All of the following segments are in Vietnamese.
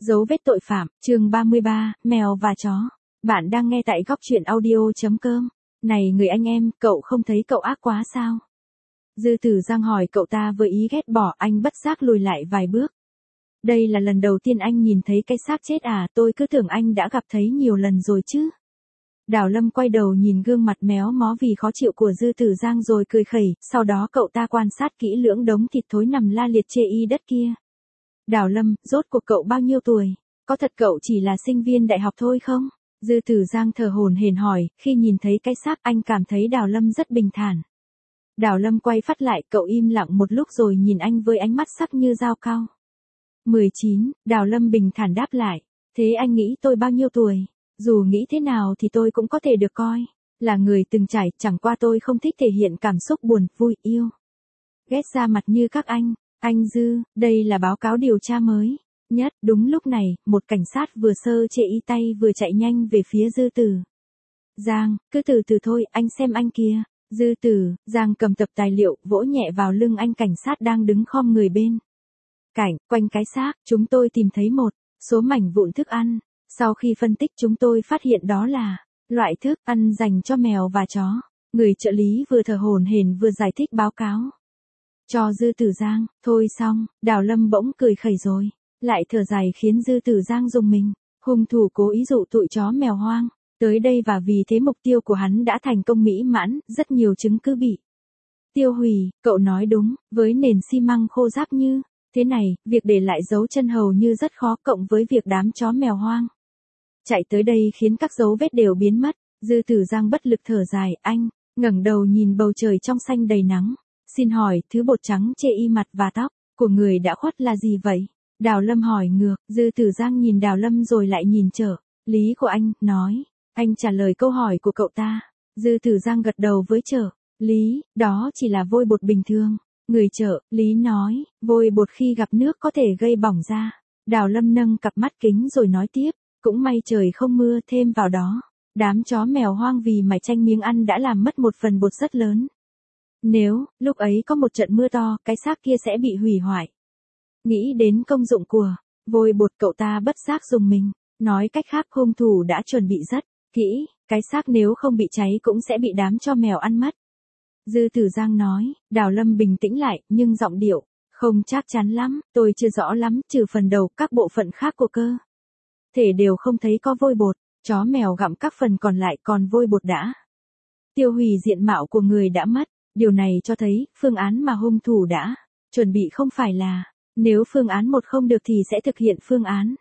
Dấu vết tội phạm, chương 33, mèo và chó. Bạn đang nghe tại góc truyện audio.com. Này người anh em, cậu không thấy cậu ác quá sao? Dư Tử Giang hỏi cậu ta với ý ghét bỏ, anh bất giác lùi lại vài bước. Đây là lần đầu tiên anh nhìn thấy cái xác chết à, tôi cứ tưởng anh đã gặp thấy nhiều lần rồi chứ. Đào Lâm quay đầu nhìn gương mặt méo mó vì khó chịu của Dư Tử Giang rồi cười khẩy, sau đó cậu ta quan sát kỹ lưỡng đống thịt thối nằm la liệt chê y đất kia. Đào Lâm, rốt cuộc cậu bao nhiêu tuổi? Có thật cậu chỉ là sinh viên đại học thôi không? Dư Tử Giang thở hổn hển hỏi, khi nhìn thấy cái xác anh cảm thấy Đào Lâm rất bình thản. Đào Lâm quay phát lại, cậu im lặng một lúc rồi nhìn anh với ánh mắt sắc như dao cao. 19, Đào Lâm bình thản đáp lại. Thế anh nghĩ tôi bao nhiêu tuổi? Dù nghĩ thế nào thì tôi cũng có thể được coi là người từng trải, chẳng qua tôi không thích thể hiện cảm xúc buồn, vui, yêu. Ghét ra mặt như các anh. Anh Dư, đây là báo cáo điều tra mới nhất. Đúng lúc này, một cảnh sát vừa sơ chê y tay vừa chạy nhanh về phía Dư Tử Giang, cứ từ từ thôi, anh xem anh kia. Dư Tử Giang cầm tập tài liệu, vỗ nhẹ vào lưng anh cảnh sát đang đứng khom người bên cạnh. Quanh cái xác, chúng tôi tìm thấy một số mảnh vụn thức ăn. Sau khi phân tích chúng tôi phát hiện đó là loại thức ăn dành cho mèo và chó. Người trợ lý vừa thở hổn hển vừa giải thích báo cáo cho Dư Tử Giang. Thôi xong, Đào Lâm bỗng cười khẩy rồi lại thở dài khiến Dư Tử Giang rùng mình. Hung thủ cố ý dụ tụi chó mèo hoang tới đây và vì thế mục tiêu của hắn đã thành công mỹ mãn, rất nhiều chứng cứ bị tiêu hủy. Cậu nói đúng, với nền xi măng khô ráp như thế này, việc để lại dấu chân hầu như rất khó, cộng với việc đám chó mèo hoang chạy tới đây khiến các dấu vết đều biến mất. Dư Tử Giang bất lực thở dài, anh ngẩng đầu nhìn bầu trời trong xanh đầy nắng. Xin hỏi, thứ bột trắng chê y mặt và tóc của người đã khuất là gì vậy? Đào Lâm hỏi ngược. Dư Tử Giang nhìn Đào Lâm rồi lại nhìn trợ lý của anh, nói. Anh trả lời câu hỏi của cậu ta. Dư Tử Giang gật đầu với trợ lý, đó chỉ là vôi bột bình thường. Người trợ lý nói, vôi bột khi gặp nước có thể gây bỏng da. Đào Lâm nâng cặp mắt kính rồi nói tiếp, cũng may trời không mưa, thêm vào đó đám chó mèo hoang vì mải tranh miếng ăn đã làm mất một phần bột rất lớn. Nếu lúc ấy có một trận mưa to, cái xác kia sẽ bị hủy hoại. Nghĩ đến công dụng của vôi bột, cậu ta bất giác dùng mình. Nói cách khác, hung thủ đã chuẩn bị rất kỹ, cái xác nếu không bị cháy cũng sẽ bị đám chó mèo ăn mất. Dư Tử Giang nói. Đào Lâm bình tĩnh lại, nhưng giọng điệu không chắc chắn lắm. Tôi chưa rõ lắm, trừ phần đầu, các bộ phận khác của cơ thể đều không thấy có vôi bột. Chó mèo gặm các phần còn lại, còn vôi bột đã tiêu hủy diện mạo của người đã mất. Điều này cho thấy, phương án mà hung thủ đã chuẩn bị không phải là, nếu phương án 1 không được thì sẽ thực hiện phương án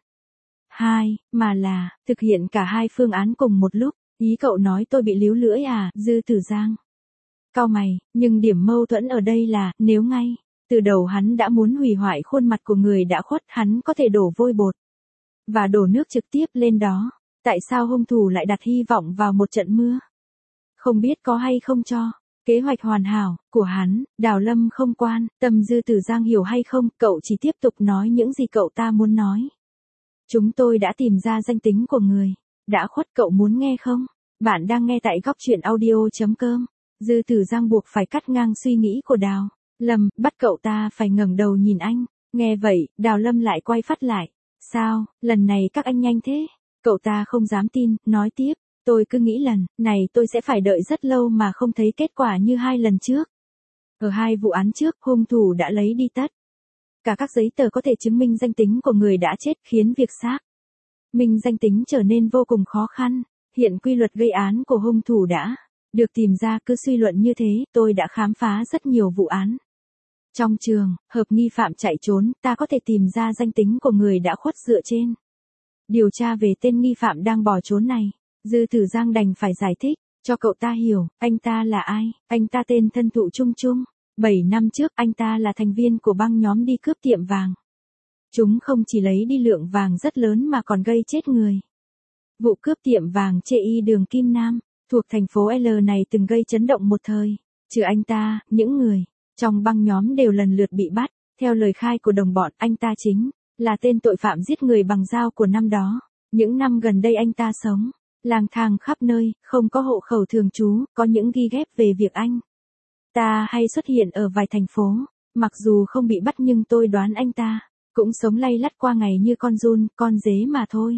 2, mà là, thực hiện cả hai phương án cùng một lúc. Ý cậu nói tôi bị líu lưỡi à? Dư Tử Giang cau mày, nhưng điểm mâu thuẫn ở đây là, nếu ngay từ đầu hắn đã muốn hủy hoại khuôn mặt của người đã khuất, hắn có thể đổ vôi bột và đổ nước trực tiếp lên đó. Tại sao hung thủ lại đặt hy vọng vào một trận mưa? Không biết có hay không cho kế hoạch hoàn hảo của hắn. Đào Lâm không quan tâm Dư Tử Giang hiểu hay không, cậu chỉ tiếp tục nói những gì cậu ta muốn nói. Chúng tôi đã tìm ra danh tính của người đã khuất, cậu muốn nghe không? Bạn đang nghe tại góc truyện audio.com. Dư Tử Giang buộc phải cắt ngang suy nghĩ của Đào Lâm, bắt cậu ta phải ngẩng đầu nhìn anh. Nghe vậy, Đào Lâm lại quay phát lại. Sao, lần này các anh nhanh thế? Cậu ta không dám tin, nói tiếp. Tôi cứ nghĩ lần này tôi sẽ phải đợi rất lâu mà không thấy kết quả như 2 lần trước. Ở 2 vụ án trước, hung thủ đã lấy đi tất cả các giấy tờ có thể chứng minh danh tính của người đã chết, khiến việc xác minh danh tính trở nên vô cùng khó khăn. Hiện quy luật gây án của hung thủ đã được tìm ra, cứ suy luận như thế, tôi đã khám phá rất nhiều vụ án trong trường hợp nghi phạm chạy trốn, ta có thể tìm ra danh tính của người đã khuất dựa trên điều tra về tên nghi phạm đang bỏ trốn này. Dư Tử Giang đành phải giải thích cho cậu ta hiểu, anh ta là ai. Anh ta tên Thân Thụ Trung Trung. 7 năm trước, anh ta là thành viên của băng nhóm đi cướp tiệm vàng. Chúng không chỉ lấy đi lượng vàng rất lớn mà còn gây chết người. Vụ cướp tiệm vàng chê y đường Kim Nam thuộc thành phố L này từng gây chấn động một thời. Trừ anh ta, những người trong băng nhóm đều lần lượt bị bắt. Theo lời khai của đồng bọn, anh ta chính là tên tội phạm giết người bằng dao của năm đó. Những năm gần đây anh ta sống lang thang khắp nơi, không có hộ khẩu thường trú. Có những ghi ghép về việc anh ta hay xuất hiện ở vài thành phố. Mặc dù không bị bắt nhưng tôi đoán anh ta cũng sống lay lắt qua ngày như con giun, con dế mà thôi.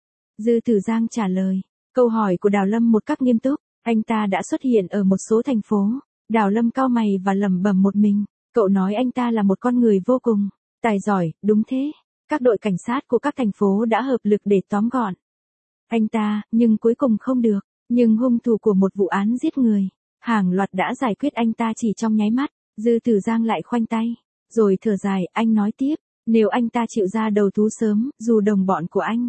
Dư Tử Giang trả lời, câu hỏi của Đào Lâm một cách nghiêm túc, anh ta đã xuất hiện ở một số thành phố. Đào Lâm cau mày và lẩm bẩm một mình, cậu nói anh ta là một con người vô cùng tài giỏi, đúng thế. Các đội cảnh sát của các thành phố đã hợp lực để tóm gọn anh ta, nhưng cuối cùng không được. Nhưng hung thủ của một vụ án giết người, hàng loạt đã giải quyết anh ta chỉ trong nháy mắt. Dư Tử Giang lại khoanh tay, rồi thở dài, anh nói tiếp, nếu anh ta chịu ra đầu thú sớm, dù đồng bọn của anh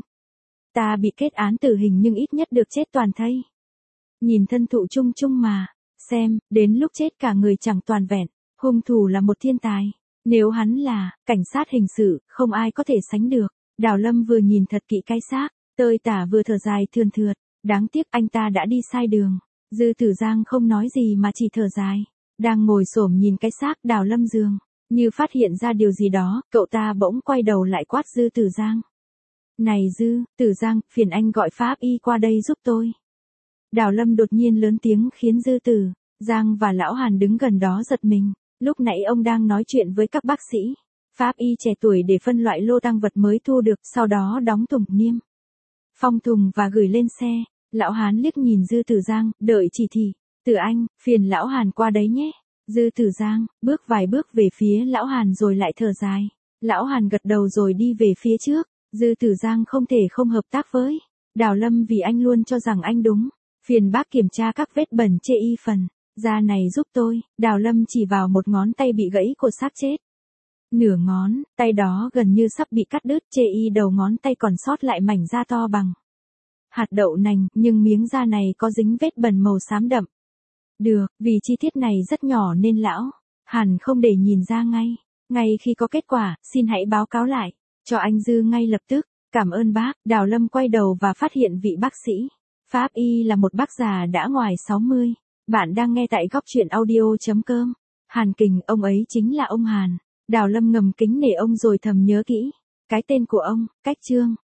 ta bị kết án tử hình nhưng ít nhất được chết toàn thây. Nhìn thân thụ chung chung mà, xem, đến lúc chết cả người chẳng toàn vẹn, hung thủ là một thiên tài. Nếu hắn là cảnh sát hình sự, không ai có thể sánh được. Đào Lâm vừa nhìn thật kỹ cái xác, tơi tả vừa thở dài thườn thượt, đáng tiếc anh ta đã đi sai đường. Dư Tử Giang không nói gì mà chỉ thở dài, đang ngồi xổm nhìn cái xác Đào Lâm giường, như phát hiện ra điều gì đó, cậu ta bỗng quay đầu lại quát Dư Tử Giang. Này Dư Tử Giang, phiền anh gọi pháp y qua đây giúp tôi. Đào Lâm đột nhiên lớn tiếng khiến Dư Tử Giang và Lão Hàn đứng gần đó giật mình. Lúc nãy ông đang nói chuyện với các bác sĩ, pháp y trẻ tuổi để phân loại lô tang vật mới thu được, sau đó đóng thùng niêm phong thùng và gửi lên xe. Lão Hán liếc nhìn Dư Tử Giang, đợi chỉ thị. Từ anh, phiền Lão Hàn qua đấy nhé. Dư Tử Giang bước vài bước về phía Lão Hàn rồi lại thở dài. Lão Hàn gật đầu rồi đi về phía trước. Dư Tử Giang không thể không hợp tác với Đào Lâm vì anh luôn cho rằng anh đúng. Phiền bác kiểm tra các vết bẩn chê y phần da này giúp tôi. Đào Lâm chỉ vào một ngón tay bị gãy của xác chết. Nửa ngón tay đó gần như sắp bị cắt đứt, chê y đầu ngón tay còn sót lại mảnh da to bằng hạt đậu nành, nhưng miếng da này có dính vết bẩn màu xám đậm. Được, vì chi tiết này rất nhỏ nên Lão Hàn không để nhìn ra ngay. Ngay khi có kết quả, xin hãy báo cáo lại cho anh Dư ngay lập tức. Cảm ơn bác. Đào Lâm quay đầu và phát hiện vị bác sĩ pháp y là một bác già đã ngoài 60. Bạn đang nghe tại góc truyện audio.com. Hàn Kình, ông ấy chính là ông Hàn. Đào Lâm ngầm kính nể ông rồi thầm nhớ kỹ cái tên của ông, cách chương.